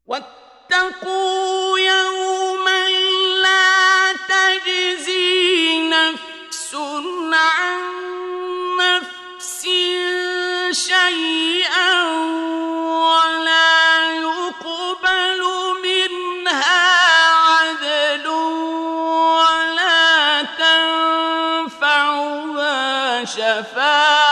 واتقوا يوما لا تجزي نفس عن نفس شيئا ولا يقبل منها عدل ولا تنفعها شفاعة